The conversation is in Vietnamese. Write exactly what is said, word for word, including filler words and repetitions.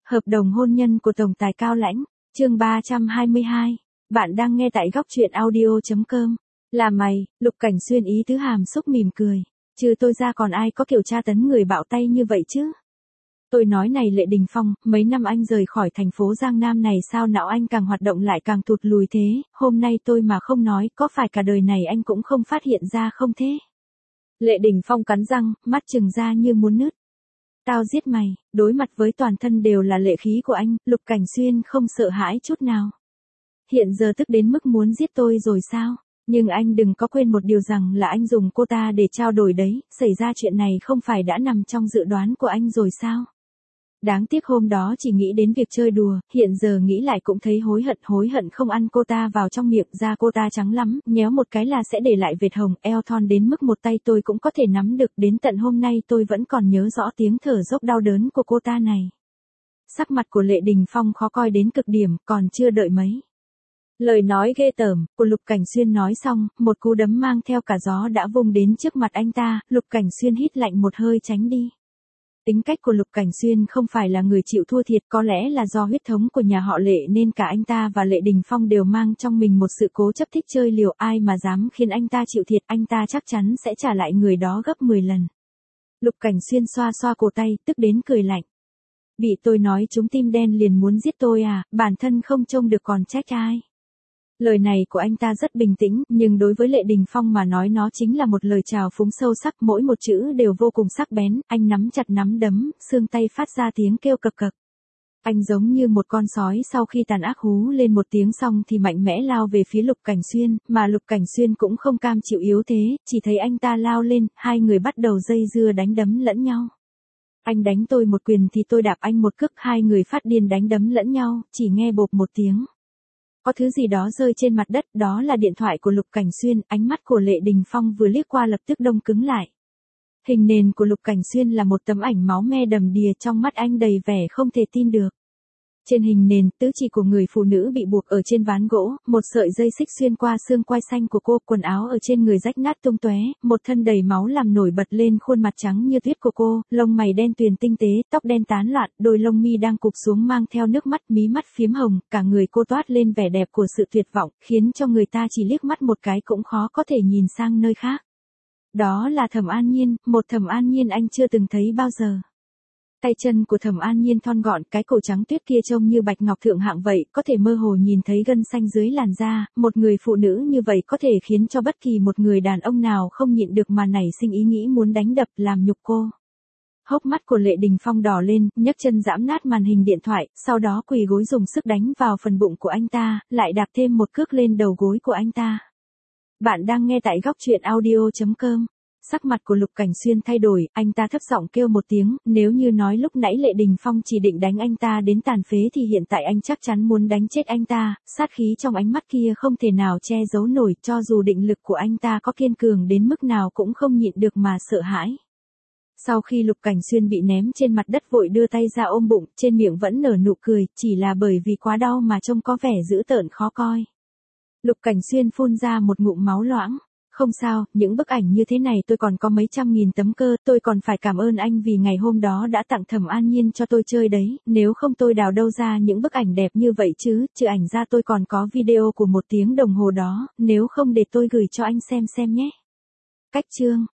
Hợp đồng hôn nhân của tổng tài Cao Lãnh, chương ba trăm hai mươi hai. Bạn đang nghe tại góc truyện audio chấm com. Là mày, Lục Cảnh Xuyên ý tứ hàm xúc mỉm cười. Trừ tôi ra còn ai có kiểu tra tấn người bạo tay như vậy chứ? Tôi nói này Lệ Đình Phong, mấy năm anh rời khỏi thành phố Giang Nam này sao não anh càng hoạt động lại càng tụt lùi thế, hôm nay tôi mà không nói, có phải cả đời này anh cũng không phát hiện ra không thế? Lệ Đình Phong cắn răng, mắt trừng ra như muốn nứt. Tao giết mày, đối mặt với toàn thân đều là lệ khí của anh, Lục Cảnh Xuyên không sợ hãi chút nào. Hiện giờ tức đến mức muốn giết tôi rồi sao? Nhưng anh đừng có quên một điều rằng là anh dùng cô ta để trao đổi đấy, xảy ra chuyện này không phải đã nằm trong dự đoán của anh rồi sao? Đáng tiếc hôm đó chỉ nghĩ đến việc chơi đùa, hiện giờ nghĩ lại cũng thấy hối hận hối hận không ăn cô ta vào trong miệng, da cô ta trắng lắm, nhéo một cái là sẽ để lại vệt hồng, eo thon đến mức một tay tôi cũng có thể nắm được, đến tận hôm nay tôi vẫn còn nhớ rõ tiếng thở dốc đau đớn của cô ta này. Sắc mặt của Lệ Đình Phong khó coi đến cực điểm, còn chưa đợi mấy lời nói ghê tởm của Lục Cảnh Xuyên nói xong, một cú đấm mang theo cả gió đã vung đến trước mặt anh ta, Lục Cảnh Xuyên hít lạnh một hơi tránh đi. Tính cách của Lục Cảnh Xuyên không phải là người chịu thua thiệt, có lẽ là do huyết thống của nhà họ Lệ nên cả anh ta và Lệ Đình Phong đều mang trong mình một sự cố chấp thích chơi liều, ai mà dám khiến anh ta chịu thiệt, anh ta chắc chắn sẽ trả lại người đó gấp mười lần. Lục Cảnh Xuyên xoa xoa cổ tay, tức đến cười lạnh. Bị tôi nói trúng tim đen liền muốn giết tôi à, bản thân không trông được còn trách ai. Lời này của anh ta rất bình tĩnh, nhưng đối với Lệ Đình Phong mà nói nó chính là một lời chào phúng sâu sắc, mỗi một chữ đều vô cùng sắc bén, anh nắm chặt nắm đấm, xương tay phát ra tiếng kêu cậc cậc. Anh giống như một con sói sau khi tàn ác hú lên một tiếng xong thì mạnh mẽ lao về phía Lục Cảnh Xuyên, mà Lục Cảnh Xuyên cũng không cam chịu yếu thế, chỉ thấy anh ta lao lên, hai người bắt đầu dây dưa đánh đấm lẫn nhau. Anh đánh tôi một quyền thì tôi đạp anh một cước, hai người phát điên đánh đấm lẫn nhau, chỉ nghe bộp một tiếng. Có thứ gì đó rơi trên mặt đất, đó là điện thoại của Lục Cảnh Xuyên, ánh mắt của Lệ Đình Phong vừa liếc qua lập tức đông cứng lại. Hình nền của Lục Cảnh Xuyên là một tấm ảnh máu me đầm đìa, trong mắt anh đầy vẻ không thể tin được. Trên hình nền, tứ chi của người phụ nữ bị buộc ở trên ván gỗ, một sợi dây xích xuyên qua xương quai xanh của cô, quần áo ở trên người rách nát tung tóe, một thân đầy máu làm nổi bật lên khuôn mặt trắng như tuyết của cô, lông mày đen tuyền tinh tế, tóc đen tán loạn, đôi lông mi đang cụp xuống mang theo nước mắt, mí mắt phiếm hồng, cả người cô toát lên vẻ đẹp của sự tuyệt vọng, khiến cho người ta chỉ liếc mắt một cái cũng khó có thể nhìn sang nơi khác. Đó là Thẩm An Nhiên, một Thẩm An Nhiên anh chưa từng thấy bao giờ. Tay chân của Thẩm An Nhiên thon gọn, cái cổ trắng tuyết kia trông như bạch ngọc thượng hạng vậy, có thể mơ hồ nhìn thấy gân xanh dưới làn da, một người phụ nữ như vậy có thể khiến cho bất kỳ một người đàn ông nào không nhịn được mà nảy sinh ý nghĩ muốn đánh đập làm nhục cô. Hốc mắt của Lệ Đình Phong đỏ lên, nhấc chân giẫm nát màn hình điện thoại, sau đó quỳ gối dùng sức đánh vào phần bụng của anh ta, lại đạp thêm một cước lên đầu gối của anh ta. Bạn đang nghe tại góc truyện audio chấm com. Sắc mặt của Lục Cảnh Xuyên thay đổi, anh ta thấp giọng kêu một tiếng, nếu như nói lúc nãy Lệ Đình Phong chỉ định đánh anh ta đến tàn phế thì hiện tại anh chắc chắn muốn đánh chết anh ta, sát khí trong ánh mắt kia không thể nào che giấu nổi, cho dù định lực của anh ta có kiên cường đến mức nào cũng không nhịn được mà sợ hãi. Sau khi Lục Cảnh Xuyên bị ném trên mặt đất vội đưa tay ra ôm bụng, trên miệng vẫn nở nụ cười, chỉ là bởi vì quá đau mà trông có vẻ dữ tợn khó coi. Lục Cảnh Xuyên phun ra một ngụm máu loãng. Không sao, những bức ảnh như thế này tôi còn có mấy trăm nghìn tấm cơ, tôi còn phải cảm ơn anh vì ngày hôm đó đã tặng Thẩm An Nhiên cho tôi chơi đấy, nếu không tôi đào đâu ra những bức ảnh đẹp như vậy chứ, trừ ảnh ra tôi còn có video của một tiếng đồng hồ đó, nếu không để tôi gửi cho anh xem xem nhé. Cách chương